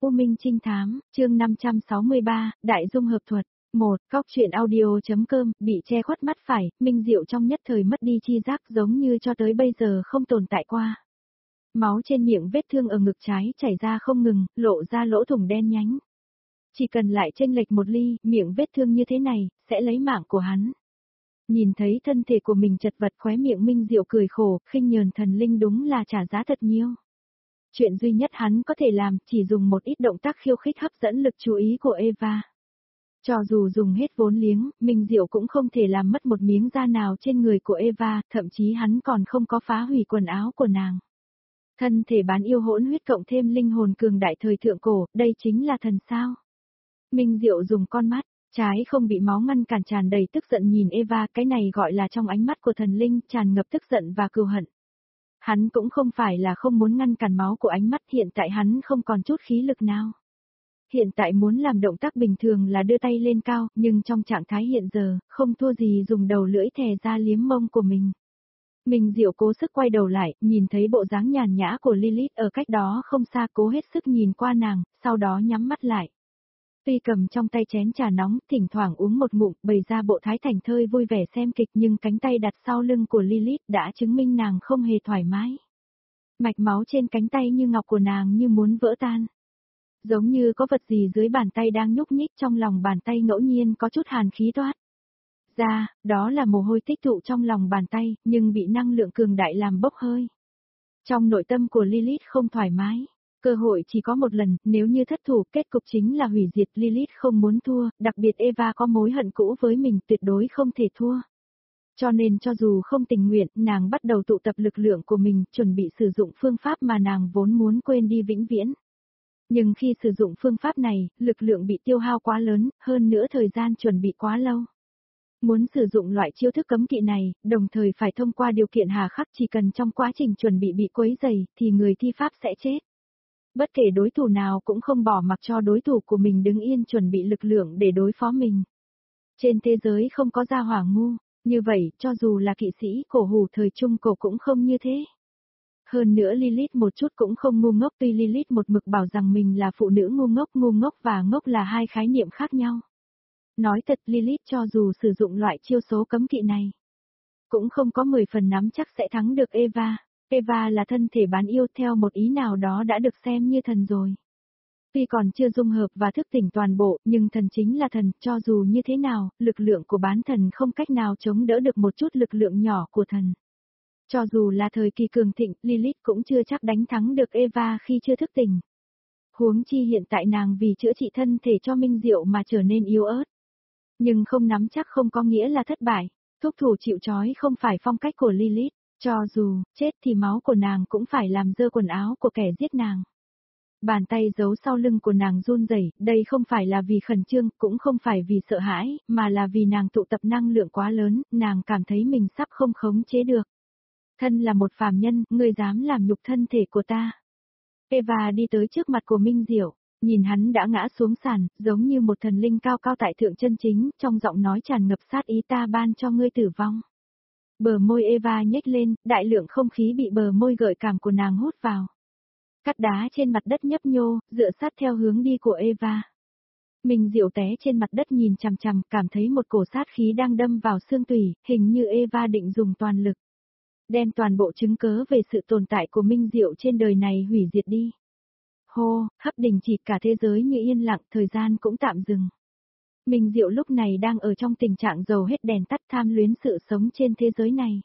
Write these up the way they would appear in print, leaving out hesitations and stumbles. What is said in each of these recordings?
U Minh Trinh Thám, chương 563, Đại Dung Hợp Thuật. 1. Góc truyện audio.com, bị che khuất mắt phải, Minh Diệu trong nhất thời mất đi chi giác giống như cho tới bây giờ không tồn tại qua. Máu trên miệng vết thương ở ngực trái chảy ra không ngừng, lộ ra lỗ thủng đen nhánh. Chỉ cần lại chênh lệch một ly, miệng vết thương như thế này, sẽ lấy mạng của hắn. Nhìn thấy thân thể của mình chật vật, khóe miệng Minh Diệu cười khổ, khinh nhờn thần linh đúng là trả giá thật nhiều. Chuyện duy nhất hắn có thể làm, chỉ dùng một ít động tác khiêu khích hấp dẫn lực chú ý của Eva. Cho dù dùng hết vốn liếng, Minh Diệu cũng không thể làm mất một miếng da nào trên người của Eva, thậm chí hắn còn không có phá hủy quần áo của nàng. Thân thể bán yêu hỗn huyết cộng thêm linh hồn cường đại thời thượng cổ, đây chính là thần sao? Minh Diệu dùng con mắt trái không bị máu ngăn cản, tràn đầy tức giận nhìn Eva, cái này gọi là trong ánh mắt của thần linh tràn ngập tức giận và cừu hận. Hắn cũng không phải là không muốn ngăn cản máu của ánh mắt, hiện tại hắn không còn chút khí lực nào. Hiện tại muốn làm động tác bình thường là đưa tay lên cao, nhưng trong trạng thái hiện giờ, không thua gì dùng đầu lưỡi thè ra liếm mông của mình. Minh Diệu cố sức quay đầu lại, nhìn thấy bộ dáng nhàn nhã của Lilith ở cách đó không xa, cố hết sức nhìn qua nàng, sau đó nhắm mắt lại. Tuy cầm trong tay chén trà nóng, thỉnh thoảng uống một ngụm, bày ra bộ thái thành thơi vui vẻ xem kịch, nhưng cánh tay đặt sau lưng của Lilith đã chứng minh nàng không hề thoải mái. Mạch máu trên cánh tay như ngọc của nàng như muốn vỡ tan. Giống như có vật gì dưới bàn tay đang nhúc nhích, trong lòng bàn tay ngẫu nhiên có chút hàn khí toát ra, đó là mồ hôi tích tụ trong lòng bàn tay, nhưng bị năng lượng cường đại làm bốc hơi. Trong nội tâm của Lilith không thoải mái. Cơ hội chỉ có một lần, nếu như thất thủ, kết cục chính là hủy diệt. Lilith không muốn thua, đặc biệt Eva có mối hận cũ với mình, tuyệt đối không thể thua. Cho nên cho dù không tình nguyện, nàng bắt đầu tụ tập lực lượng của mình, chuẩn bị sử dụng phương pháp mà nàng vốn muốn quên đi vĩnh viễn. Nhưng khi sử dụng phương pháp này, lực lượng bị tiêu hao quá lớn, hơn nữa thời gian chuẩn bị quá lâu. Muốn sử dụng loại chiêu thức cấm kỵ này, đồng thời phải thông qua điều kiện hà khắc, chỉ cần trong quá trình chuẩn bị quấy rầy, thì người thi pháp sẽ chết. Bất kể đối thủ nào cũng không bỏ mặc cho đối thủ của mình đứng yên chuẩn bị lực lượng để đối phó mình. Trên thế giới không có gia hỏa ngu, như vậy, cho dù là kỵ sĩ cổ hủ thời trung cổ cũng không như thế. Hơn nữa Lilith một chút cũng không ngu ngốc, tuy Lilith một mực bảo rằng mình là phụ nữ ngu ngốc và ngốc là hai khái niệm khác nhau. Nói thật, Lilith cho dù sử dụng loại chiêu số cấm kỵ này, cũng không có 10 phần nắm chắc sẽ thắng được Eva. Eva là thân thể bán yêu, theo một ý nào đó đã được xem như thần rồi. Tuy còn chưa dung hợp và thức tỉnh toàn bộ, nhưng thần chính là thần, cho dù như thế nào, lực lượng của bán thần không cách nào chống đỡ được một chút lực lượng nhỏ của thần. Cho dù là thời kỳ cường thịnh, Lilith cũng chưa chắc đánh thắng được Eva khi chưa thức tỉnh. Huống chi hiện tại nàng vì chữa trị thân thể cho Minh Diệu mà trở nên yếu ớt. Nhưng không nắm chắc không có nghĩa là thất bại, thúc thủ chịu trói không phải phong cách của Lilith. Cho dù chết thì máu của nàng cũng phải làm dơ quần áo của kẻ giết nàng. Bàn tay giấu sau lưng của nàng run rẩy, đây không phải là vì khẩn trương, cũng không phải vì sợ hãi, mà là vì nàng tụ tập năng lượng quá lớn, nàng cảm thấy mình sắp không khống chế được. Thân là một phàm nhân, ngươi dám làm nhục thân thể của ta. Eva đi tới trước mặt của Minh Diệu, nhìn hắn đã ngã xuống sàn, giống như một thần linh cao cao tại thượng chân chính, trong giọng nói tràn ngập sát ý, ta ban cho ngươi tử vong. Bờ môi Eva nhếch lên, đại lượng không khí bị bờ môi gợi cảm của nàng hút vào. Cát đá trên mặt đất nhấp nhô, dựa sát theo hướng đi của Eva. Minh Diệu té trên mặt đất nhìn chằm chằm, cảm thấy một cổ sát khí đang đâm vào xương tủy, hình như Eva định dùng toàn lực. Đem toàn bộ chứng cớ về sự tồn tại của Minh Diệu trên đời này hủy diệt đi. Hô, hấp đình chỉ, cả thế giới như yên lặng, thời gian cũng tạm dừng. Minh Diệu lúc này đang ở trong tình trạng dầu hết đèn tắt, tham luyến sự sống trên thế giới này.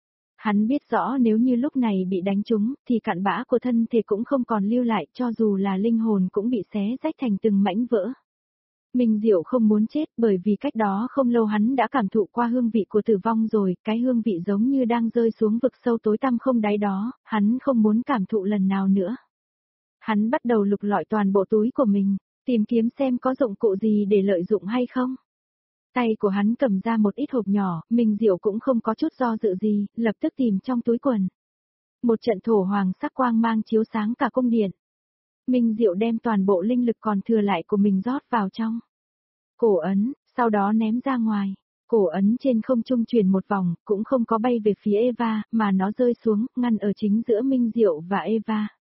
Hắn biết rõ nếu như lúc này bị đánh trúng, thì cặn bã của thân thể cũng không còn lưu lại, cho dù là linh hồn cũng bị xé rách thành từng mảnh vỡ. Minh Diệu không muốn chết, bởi vì cách đó không lâu hắn đã cảm thụ qua hương vị của tử vong rồi, cái hương vị giống như đang rơi xuống vực sâu tối tăm không đáy đó, hắn không muốn cảm thụ lần nào nữa. Hắn bắt đầu lục lọi toàn bộ túi của mình, tìm kiếm xem có dụng cụ gì để lợi dụng hay không. Tay của hắn cầm ra một ít hộp nhỏ, Minh Diệu cũng không có chút do dự gì, lập tức tìm trong túi quần. Một trận thổ hoàng sắc quang mang chiếu sáng cả cung điện. Minh Diệu đem toàn bộ linh lực còn thừa lại của mình rót vào trong cổ ấn, sau đó ném ra ngoài. Cổ ấn trên không trung chuyển một vòng, cũng không có bay về phía Eva, mà nó rơi xuống, ngăn ở chính giữa Minh Diệu và Eva.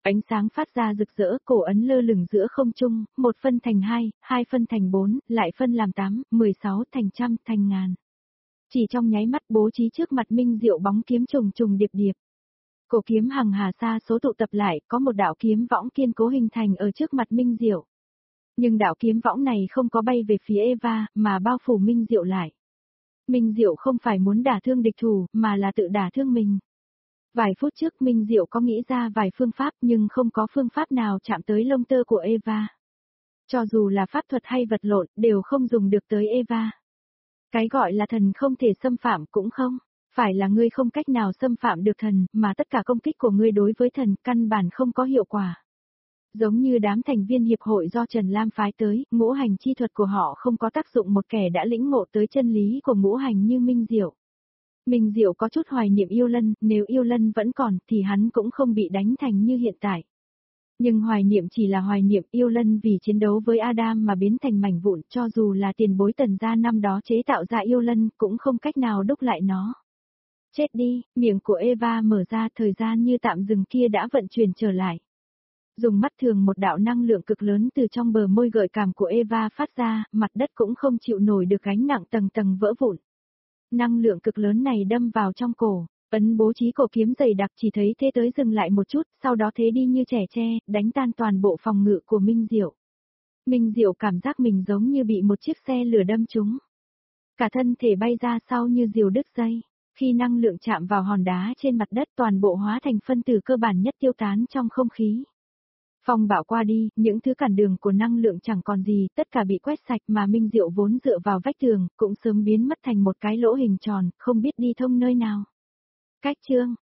Ánh sáng phát ra rực rỡ, cổ ấn lơ lửng giữa không trung, 1 phân thành 2, 2 phân thành 4, lại phân làm 8, 16 thành trăm, thành ngàn. Chỉ trong nháy mắt bố trí trước mặt Minh Diệu bóng kiếm trùng trùng điệp điệp. Cổ kiếm hằng hà sa số tụ tập lại, có một đạo kiếm võng kiên cố hình thành ở trước mặt Minh Diệu. Nhưng đạo kiếm võng này không có bay về phía Eva, mà bao phủ Minh Diệu lại. Minh Diệu không phải muốn đả thương địch thủ, mà là tự đả thương mình. Vài phút trước Minh Diệu có nghĩ ra vài phương pháp nhưng không có phương pháp nào chạm tới lông tơ của Eva. Cho dù là pháp thuật hay vật lộn, đều không dùng được tới Eva. Cái gọi là thần không thể xâm phạm cũng không. Phải là ngươi không cách nào xâm phạm được thần, mà tất cả công kích của ngươi đối với thần căn bản không có hiệu quả. Giống như đám thành viên hiệp hội do Trần Lam phái tới, ngũ hành chi thuật của họ không có tác dụng một kẻ đã lĩnh ngộ tới chân lý của ngũ hành như Minh Diệu. Minh Diệu có chút hoài niệm Yêu Lân, nếu Yêu Lân vẫn còn thì hắn cũng không bị đánh thành như hiện tại. Nhưng hoài niệm chỉ là hoài niệm, Yêu Lân vì chiến đấu với Adam mà biến thành mảnh vụn, cho dù là tiền bối Tần gia năm đó chế tạo ra Yêu Lân cũng không cách nào đúc lại nó. Chết đi, miệng của Eva mở ra, thời gian như tạm dừng kia đã vận chuyển trở lại. Dùng mắt thường một đạo năng lượng cực lớn từ trong bờ môi gợi cảm của Eva phát ra, mặt đất cũng không chịu nổi được gánh nặng tầng tầng vỡ vụn. Năng lượng cực lớn này đâm vào trong cổ, ấn bố trí cổ kiếm dày đặc chỉ thấy thế tới dừng lại một chút, sau đó thế đi như trẻ tre, đánh tan toàn bộ phòng ngự của Minh Diệu. Minh Diệu cảm giác mình giống như bị một chiếc xe lửa đâm trúng. Cả thân thể bay ra sau như diều đứt dây. Khi năng lượng chạm vào hòn đá trên mặt đất toàn bộ hóa thành phân tử cơ bản nhất tiêu tán trong không khí. Phong bão qua đi, những thứ cản đường của năng lượng chẳng còn gì, tất cả bị quét sạch mà Minh Diệu vốn dựa vào vách tường, cũng sớm biến mất thành một cái lỗ hình tròn, không biết đi thông nơi nào. Cách chương